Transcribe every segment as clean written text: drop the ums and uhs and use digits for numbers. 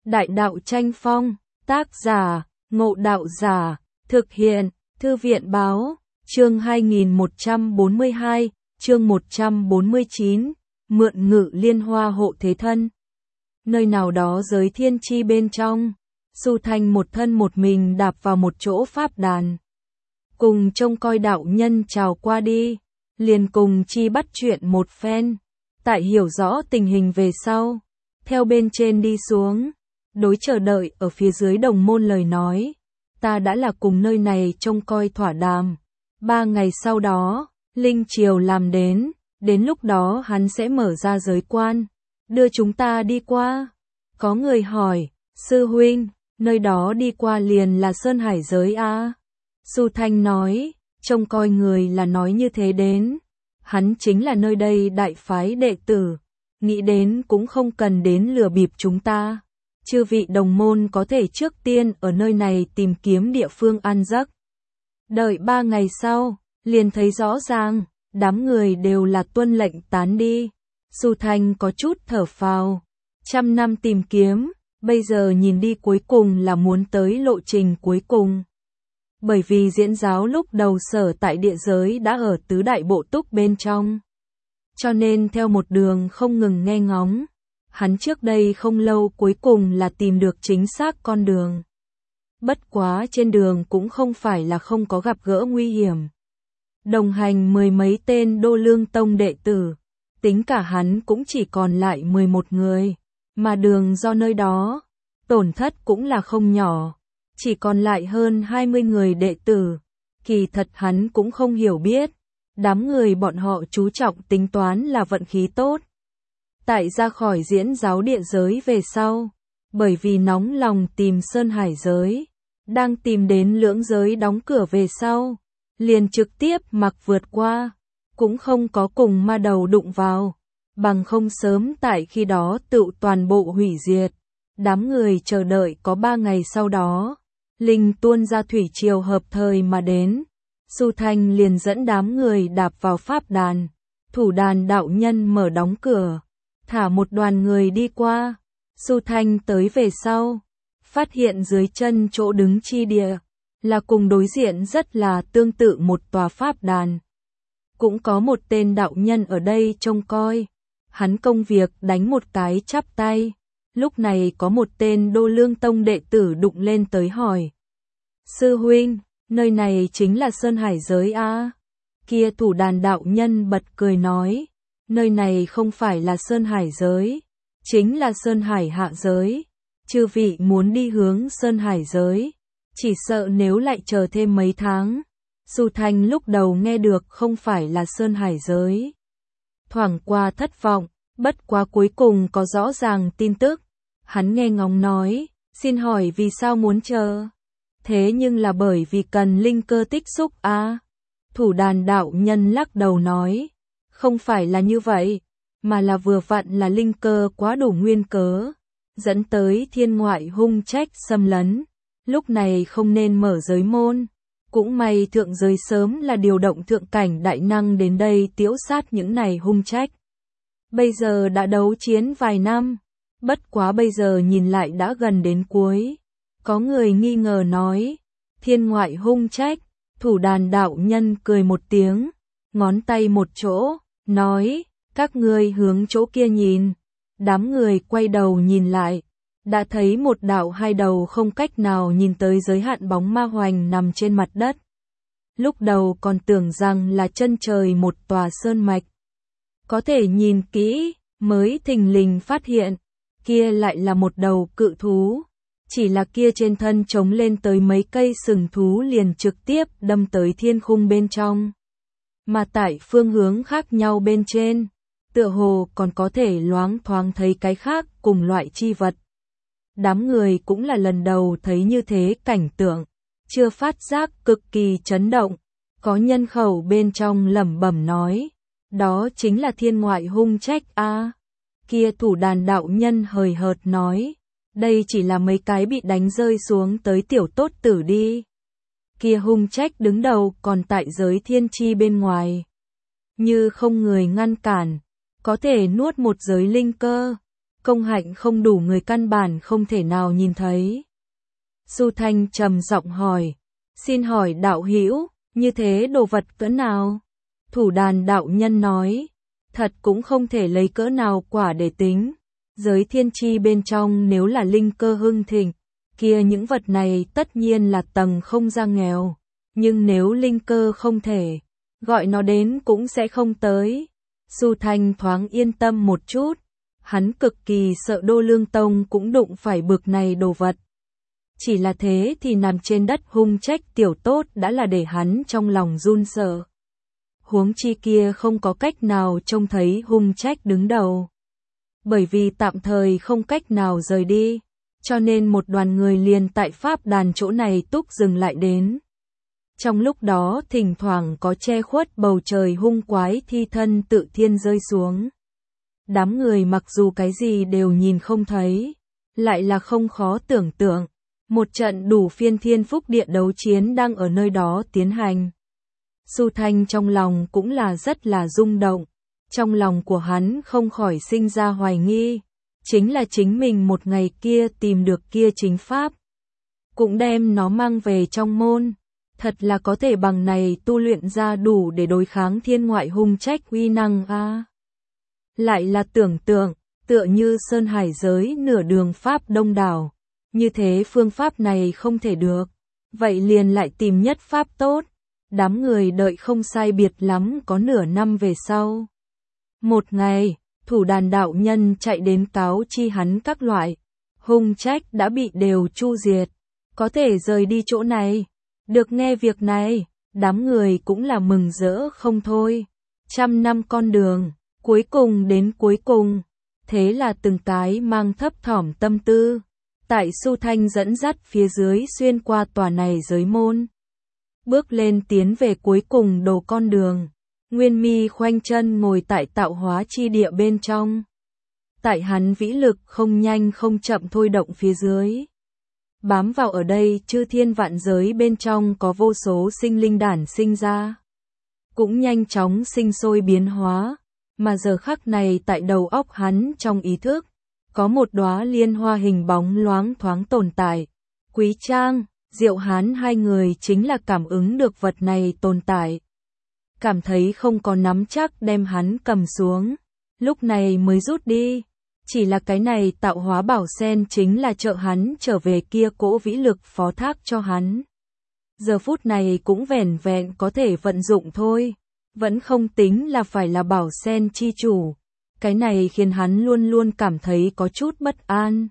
Đại đạo tranh phong, tác giả, Ngộ Đạo Giả, thực hiện, Thư viện báo, chương 2142, chương 149, mượn ngự liên hoa hộ thế thân. Nơi nào đó giới thiên chi bên trong, Su Thanh một thân một mình đạp vào một chỗ pháp đàn. Cùng trông coi đạo nhân chào qua đi, liền cùng chi bắt chuyện một phen. Tại hiểu rõ tình hình về sau, theo bên trên đi xuống, đối chờ đợi ở phía dưới đồng môn lời nói. Ta đã là cùng nơi này trông coi thỏa đàm. 3 ngày sau đó, Linh Triều làm đến lúc đó hắn sẽ mở ra giới quan, đưa chúng ta đi qua. Có người hỏi, sư huynh, nơi đó đi qua liền là Sơn Hải giới a? Su Thanh nói, trông coi người là nói như thế đến. Hắn chính là nơi đây đại phái đệ tử, nghĩ đến cũng không cần đến lừa bịp chúng ta. Chư vị đồng môn có thể trước tiên ở nơi này tìm kiếm địa phương ăn giấc. Đợi 3 ngày sau, liền thấy rõ ràng, đám người đều là tuân lệnh tán đi. Su Thanh có chút thở phào. 100 năm tìm kiếm, bây giờ nhìn đi cuối cùng là muốn tới lộ trình cuối cùng. Bởi vì diễn giáo lúc đầu sở tại địa giới đã ở tứ đại bộ túc bên trong. Cho nên theo một đường không ngừng nghe ngóng. Hắn trước đây không lâu cuối cùng là tìm được chính xác con đường. Bất quá trên đường cũng không phải là không có gặp gỡ nguy hiểm. Đồng hành 10 mấy tên Đô Lương Tông đệ tử, tính cả hắn cũng chỉ còn lại 11 người, mà đường do nơi đó, tổn thất cũng là không nhỏ, chỉ còn lại hơn 20 người đệ tử. Kỳ thật hắn cũng không hiểu biết, đám người bọn họ chú trọng tính toán là vận khí tốt. Tại ra khỏi diễn giáo địa giới về sau, bởi vì nóng lòng tìm Sơn Hải giới, đang tìm đến lưỡng giới đóng cửa về sau, liền trực tiếp mặc vượt qua, cũng không có cùng ma đầu đụng vào, bằng không sớm tại khi đó tự toàn bộ hủy diệt. Đám người chờ đợi có 3 ngày sau đó, linh tuôn ra thủy triều hợp thời mà đến, Su Thanh liền dẫn đám người đạp vào pháp đàn, thủ đàn đạo nhân mở đóng cửa. Thả một đoàn người đi qua, Su Thanh tới về sau, phát hiện dưới chân chỗ đứng chi địa, là cùng đối diện rất là tương tự một tòa pháp đàn. Cũng có một tên đạo nhân ở đây trông coi, hắn công việc đánh một cái chắp tay, lúc này có một tên Đô Lương Tông đệ tử đụng lên tới hỏi. Sư huynh, nơi này chính là Sơn Hải giới a? Kia thủ đàn đạo nhân bật cười nói. Nơi này không phải là Sơn Hải giới, chính là Sơn Hải hạ giới. Chư vị muốn đi hướng Sơn Hải giới, chỉ sợ nếu lại chờ thêm mấy tháng. Su Thanh lúc đầu nghe được không phải là Sơn Hải giới, thoảng qua thất vọng, bất quá cuối cùng có rõ ràng tin tức. Hắn nghe ngóng nói, xin hỏi vì sao muốn chờ? Thế nhưng là bởi vì cần linh cơ tích xúc a. Thủ đàn đạo nhân lắc đầu nói. Không phải là như vậy, mà là vừa vặn là linh cơ quá đủ nguyên cớ, dẫn tới thiên ngoại hung trách xâm lấn. Lúc này không nên mở giới môn, cũng may thượng giới sớm là điều động thượng cảnh đại năng đến đây tiễu sát những này hung trách. Bây giờ đã đấu chiến vài năm, bất quá bây giờ nhìn lại đã gần đến cuối. Có người nghi ngờ nói, thiên ngoại hung trách, thủ đàn đạo nhân cười một tiếng, ngón tay một chỗ. Nói, các ngươi hướng chỗ kia nhìn. Đám người quay đầu nhìn lại, đã thấy một đạo hai đầu không cách nào nhìn tới giới hạn bóng ma hoành nằm trên mặt đất. Lúc đầu còn tưởng rằng là chân trời một tòa sơn mạch. Có thể nhìn kỹ, mới thình lình phát hiện, kia lại là một đầu cự thú. Chỉ là kia trên thân trống lên tới mấy cây sừng thú liền trực tiếp đâm tới thiên khung bên trong. Mà tại phương hướng khác nhau bên trên, tựa hồ còn có thể loáng thoáng thấy cái khác cùng loại chi vật. Đám người cũng là lần đầu thấy như thế cảnh tượng, chưa phát giác cực kỳ chấn động. Có nhân khẩu bên trong lẩm bẩm nói, đó chính là thiên ngoại hung trách a. Kia thủ đàn đạo nhân hời hợt nói, đây chỉ là mấy cái bị đánh rơi xuống tới tiểu tốt tử đi. Kia hung trách đứng đầu còn tại giới thiên chi bên ngoài. Như không người ngăn cản, có thể nuốt một giới linh cơ. công hạnh không đủ người căn bản không thể nào nhìn thấy. Du Thanh trầm giọng hỏi, xin hỏi đạo hữu, như thế đồ vật cỡ nào? Thủ đàn đạo nhân nói, thật cũng không thể lấy cỡ nào quả để tính. Giới thiên chi bên trong nếu là linh cơ hưng thịnh, kia những vật này tất nhiên là tầng không ra nghèo. Nhưng nếu linh cơ không thể, gọi nó đến cũng sẽ không tới. Du Thanh thoáng yên tâm một chút, hắn cực kỳ sợ Đô Lương Tông cũng đụng phải bực này đồ vật. Chỉ là thế thì nằm trên đất hung trách tiểu tốt đã là để hắn trong lòng run sợ. Huống chi kia không có cách nào trông thấy hung trách đứng đầu. Bởi vì tạm thời không cách nào rời đi, cho nên một đoàn người liền tại pháp đàn chỗ này túc dừng lại đến. Trong lúc đó thỉnh thoảng có che khuất bầu trời hung quái thi thân tự thiên rơi xuống. Đám người mặc dù cái gì đều nhìn không thấy, lại là không khó tưởng tượng. Một trận đủ phiên thiên phúc địa đấu chiến đang ở nơi đó tiến hành. Du Thanh trong lòng cũng là rất là rung động. Trong lòng của hắn không khỏi sinh ra hoài nghi. Chính là chính mình một ngày kia tìm được kia chính pháp. Cũng đem nó mang về trong môn. Thật là có thể bằng này tu luyện ra đủ để đối kháng thiên ngoại hung trách uy năng a. Lại là tưởng tượng, tựa như sơn hải giới nửa đường pháp đông đảo. Như thế phương pháp này không thể được. Vậy liền lại tìm nhất pháp tốt. Đám người đợi không sai biệt lắm có nửa năm về sau. Một ngày, thủ đàn đạo nhân chạy đến cáo chi hắn các loại. Hung trách đã bị đều chu diệt. Có thể rời đi chỗ này. Được nghe việc này, đám người cũng là mừng rỡ không thôi. 100 năm con đường, cuối cùng đến cuối cùng. Thế là từng cái mang thấp thỏm tâm tư. Tại Du Thanh dẫn dắt phía dưới xuyên qua tòa này giới môn. Bước lên tiến về cuối cùng đầu con đường. Nguyên Mi khoanh chân ngồi tại tạo hóa chi địa bên trong. Tại hắn vĩ lực không nhanh không chậm thôi động phía dưới. Bám vào ở đây chư thiên vạn giới bên trong có vô số sinh linh đản sinh ra. Cũng nhanh chóng sinh sôi biến hóa. Mà giờ khắc này tại đầu óc hắn trong ý thức. Có một đóa liên hoa hình bóng loáng thoáng tồn tại. Quý Trang, Diệu Hán hai người chính là cảm ứng được vật này tồn tại. Cảm thấy không có nắm chắc đem hắn cầm xuống. Lúc này mới rút đi. Chỉ là cái này tạo hóa bảo sen chính là trợ hắn trở về kia cỗ vĩ lực phó thác cho hắn. Giờ phút này cũng vẻn vẹn có thể vận dụng thôi. Vẫn không tính là phải là bảo sen chi chủ. Cái này khiến hắn luôn luôn cảm thấy có chút bất an.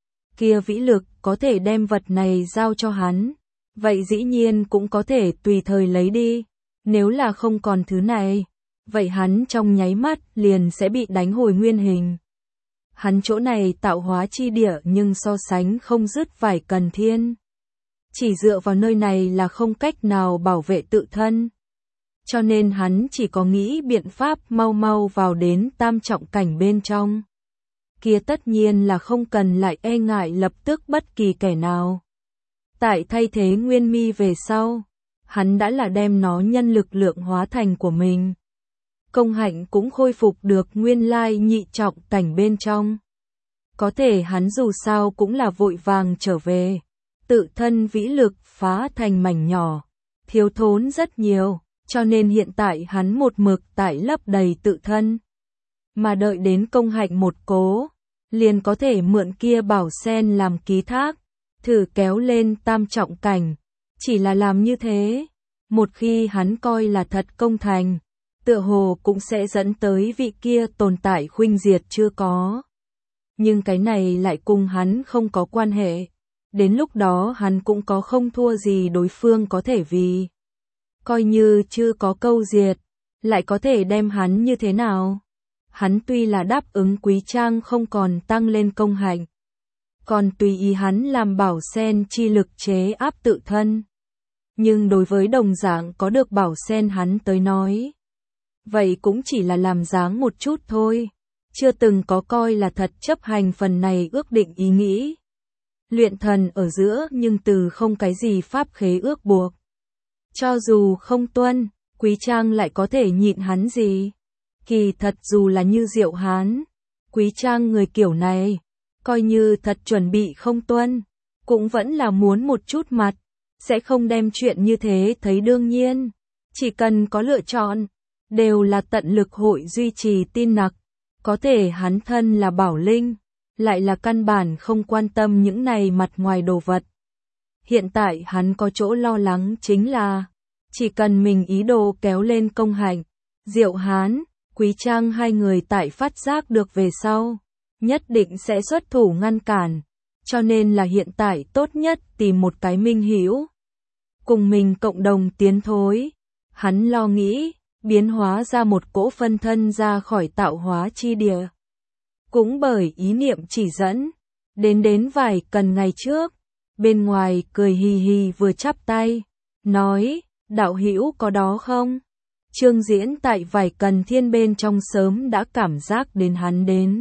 Kia vĩ lực có thể đem vật này giao cho hắn. Vậy dĩ nhiên cũng có thể tùy thời lấy đi. Nếu là không còn thứ này, vậy hắn trong nháy mắt liền sẽ bị đánh hồi nguyên hình. Hắn chỗ này tạo hóa chi địa nhưng so sánh không dứt vài cần thiên. Chỉ dựa vào nơi này là không cách nào bảo vệ tự thân. Cho nên hắn chỉ có nghĩ biện pháp mau mau vào đến tam trọng cảnh bên trong. Kia tất nhiên là không cần lại e ngại lập tức bất kỳ kẻ nào. Tại thay thế Nguyên Mi về sau, hắn đã là đem nó nhân lực lượng hóa thành của mình. Công hạnh cũng khôi phục được nguyên lai nhị trọng cảnh bên trong. Có thể hắn dù sao cũng là vội vàng trở về. Tự thân vĩ lực phá thành mảnh nhỏ. Thiếu thốn rất nhiều. Cho nên hiện tại hắn một mực tại lấp đầy tự thân. Mà đợi đến công hạnh một cố, liền có thể mượn kia bảo sen làm ký thác, thử kéo lên tam trọng cảnh. Chỉ là làm như thế, một khi hắn coi là thật công thành, tựa hồ cũng sẽ dẫn tới vị kia tồn tại khuynh diệt chưa có. Nhưng cái này lại cùng hắn không có quan hệ. Đến lúc đó hắn cũng có không thua gì đối phương có thể vì. Coi như chưa có câu diệt, lại có thể đem hắn như thế nào? Hắn tuy là đáp ứng Quý Trang không còn tăng lên công hạnh, còn tùy ý hắn làm bảo sen chi lực chế áp tự thân. Nhưng đối với đồng dạng có được bảo sen hắn tới nói, vậy cũng chỉ là làm dáng một chút thôi, chưa từng có coi là thật chấp hành phần này ước định ý nghĩ. Luyện thần ở giữa nhưng từ không cái gì pháp khế ước buộc. Cho dù không tuân, Quý Trang lại có thể nhịn hắn gì? Kỳ thật dù là như Diệu Hán, Quý Trang người kiểu này, coi như thật chuẩn bị không tuân, cũng vẫn là muốn một chút mặt, sẽ không đem chuyện như thế thấy đương nhiên. Chỉ cần có lựa chọn, đều là tận lực hội duy trì tin nặc. Có thể hắn thân là Bảo Linh, lại là căn bản không quan tâm những này mặt ngoài đồ vật. Hiện tại hắn có chỗ lo lắng chính là, chỉ cần mình ý đồ kéo lên công hạnh, Diệu Hán, Quý Trang hai người tại phát giác được về sau, nhất định sẽ xuất thủ ngăn cản, cho nên là hiện tại tốt nhất tìm một cái minh hữu, cùng mình cộng đồng tiến thối. Hắn lo nghĩ, biến hóa ra một cỗ phân thân ra khỏi tạo hóa chi địa. Cũng bởi ý niệm chỉ dẫn, đến vài cần ngày trước, bên ngoài cười hì hì vừa chắp tay, nói, đạo hữu có đó không? Trương Diễn tại vài cần thiên bên trong sớm đã cảm giác đến hắn đến.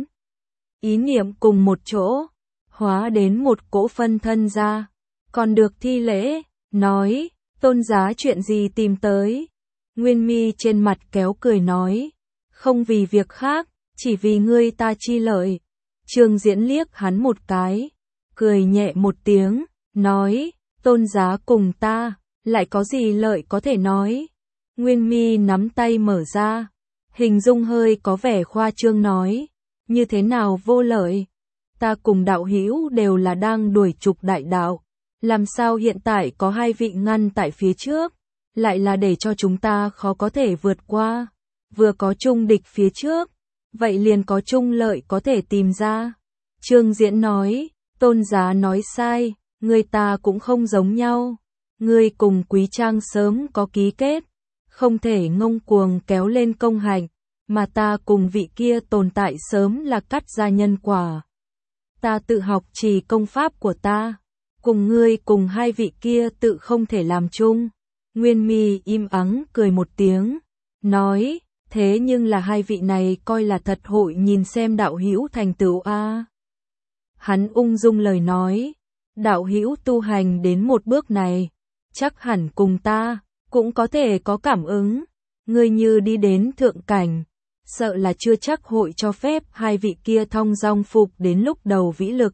Ý niệm cùng một chỗ, hóa đến một cỗ phân thân ra, còn được thi lễ, nói, tôn giá chuyện gì tìm tới? Nguyên Mi trên mặt kéo cười nói, không vì việc khác, chỉ vì ngươi ta chi lợi. Trương Diễn liếc hắn một cái, cười nhẹ một tiếng, nói, tôn giá cùng ta, lại có gì lợi có thể nói. Nguyên Mi nắm tay mở ra, hình dung hơi có vẻ khoa trương nói, như thế nào vô lợi? Ta cùng đạo hữu đều là đang đuổi trục đại đạo, làm sao hiện tại có hai vị ngăn tại phía trước, lại là để cho chúng ta khó có thể vượt qua, vừa có chung địch phía trước, vậy liền có chung lợi có thể tìm ra. Trương Diễn nói, tôn giá nói sai, người ta cũng không giống nhau, ngươi cùng Quý Trang sớm có ký kết, không thể ngông cuồng kéo lên công hạnh, mà ta cùng vị kia tồn tại sớm là cắt ra nhân quả. Ta tự học trì công pháp của ta, cùng ngươi cùng hai vị kia tự không thể làm chung. Nguyên Mi im ắng cười một tiếng, nói, thế nhưng là hai vị này coi là thật hội nhìn xem đạo hữu thành tựu a. Hắn ung dung lời nói, đạo hữu tu hành đến một bước này, chắc hẳn cùng ta cũng có thể có cảm ứng, ngươi như đi đến thượng cảnh, sợ là chưa chắc hội cho phép hai vị kia thong dong phục đến lúc đầu vĩ lực.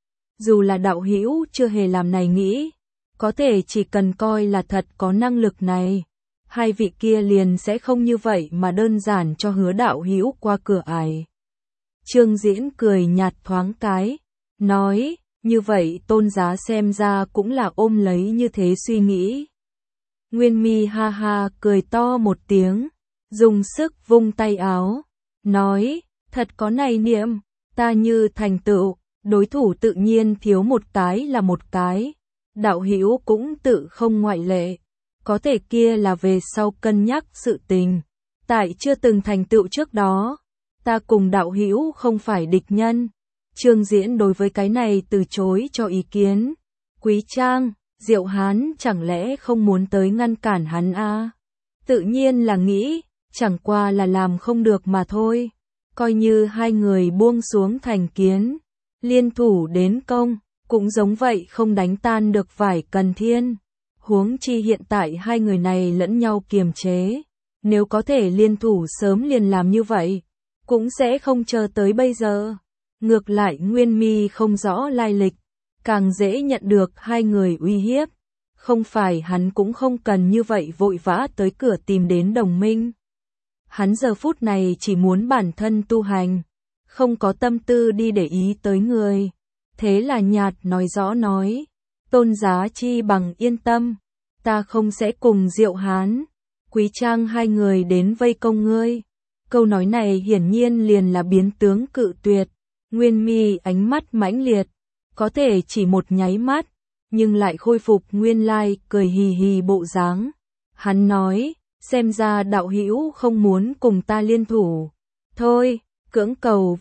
Dù là đạo hữu chưa hề làm này nghĩ, có thể chỉ cần coi là thật có năng lực này, hai vị kia liền sẽ không như vậy mà đơn giản cho hứa đạo hữu qua cửa ải. Trương Diễn cười nhạt thoáng cái, nói, như vậy tôn giá xem ra cũng là ôm lấy như thế suy nghĩ. Nguyên Mi ha ha cười to một tiếng, dùng sức vung tay áo, nói, thật có này niệm, ta như thành tựu, đối thủ tự nhiên thiếu một cái là một cái, đạo hữu cũng tự không ngoại lệ, có thể kia là về sau cân nhắc sự tình, tại chưa từng thành tựu trước đó, ta cùng đạo hữu không phải địch nhân. Trương Diễn đối với cái này từ chối cho ý kiến. Quý Trang, Diệu Hán chẳng lẽ không muốn tới ngăn cản hắn a? Tự nhiên là nghĩ, chẳng qua là làm không được mà thôi. Coi như hai người buông xuống thành kiến, liên thủ đến công, cũng giống vậy không đánh tan được vài cần thiên. Huống chi hiện tại hai người này lẫn nhau kiềm chế, nếu có thể liên thủ sớm liền làm như vậy, cũng sẽ không chờ tới bây giờ. Ngược lại Nguyên Mi không rõ lai lịch, càng dễ nhận được hai người uy hiếp, không phải hắn cũng không cần như vậy vội vã tới cửa tìm đến đồng minh. Hắn giờ phút này chỉ muốn bản thân tu hành, không có tâm tư đi để ý tới người. Thế là nhạt nói rõ nói, tôn giá chi bằng yên tâm, ta không sẽ cùng Diệu Hán, Quý Trang hai người đến vây công ngươi. Câu nói này hiển nhiên liền là biến tướng cự tuyệt. Nguyên Mi ánh mắt mãnh liệt, có thể chỉ một nháy mắt, nhưng lại khôi phục nguyên lai cười hì hì bộ dáng. Hắn nói, xem ra đạo hữu không muốn cùng ta liên thủ. Thôi, cưỡng cầu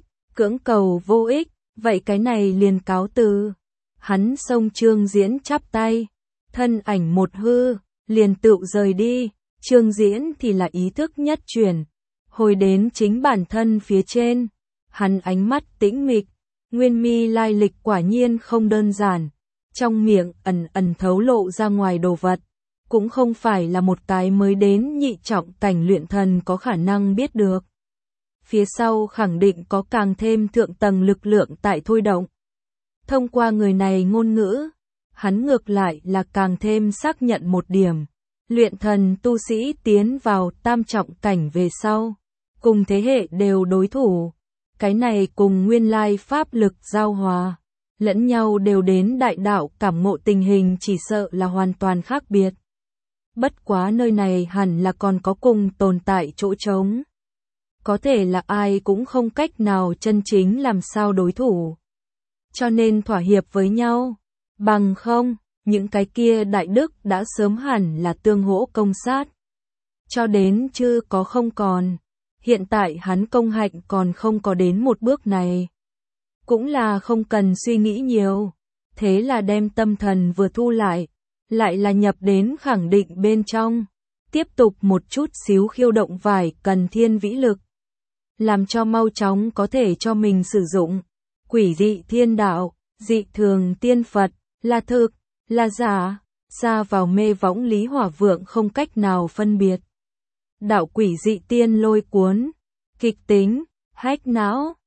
vô ích, vậy cái này liền cáo từ. Hắn xông Trương Diễn chắp tay, thân ảnh một hư, liền tựu rời đi. Trương Diễn thì là ý thức nhất chuyển, hồi đến chính bản thân phía trên. Hắn ánh mắt tĩnh mịch, Nguyên Mi lai lịch quả nhiên không đơn giản, trong miệng ẩn thấu lộ ra ngoài đồ vật, cũng không phải là một cái mới đến nhị trọng cảnh luyện thần có khả năng biết được. phía sau khẳng định có càng thêm thượng tầng lực lượng tại thôi động. Thông qua người này ngôn ngữ, hắn ngược lại là càng thêm xác nhận một điểm. Luyện thần tu sĩ tiến vào tam trọng cảnh về sau, cùng thế hệ đều đối thủ. Cái này cùng nguyên lai pháp lực giao hòa, lẫn nhau đều đến đại đạo cảm ngộ tình hình chỉ sợ là hoàn toàn khác biệt. Bất quá nơi này hẳn là còn có cùng tồn tại chỗ trống. Có thể là ai cũng không cách nào chân chính làm sao đối thủ. Cho nên thỏa hiệp với nhau, bằng không, những cái kia đại đức đã sớm hẳn là tương hỗ công sát. Cho đến chứ có không còn, hiện tại hắn công hạnh còn không có đến một bước này. Cũng là không cần suy nghĩ nhiều, thế là đem tâm thần vừa thu lại là nhập đến khẳng định bên trong, tiếp tục một chút xíu khiêu động vải cần thiên vĩ lực. Làm cho mau chóng có thể cho mình sử dụng, quỷ dị thiên đạo, dị thường tiên Phật, là thực, là giả, xa vào mê võng Lý Hỏa Vượng không cách nào phân biệt. Đạo quỷ dị tiên lôi cuốn, kịch tính, hách não,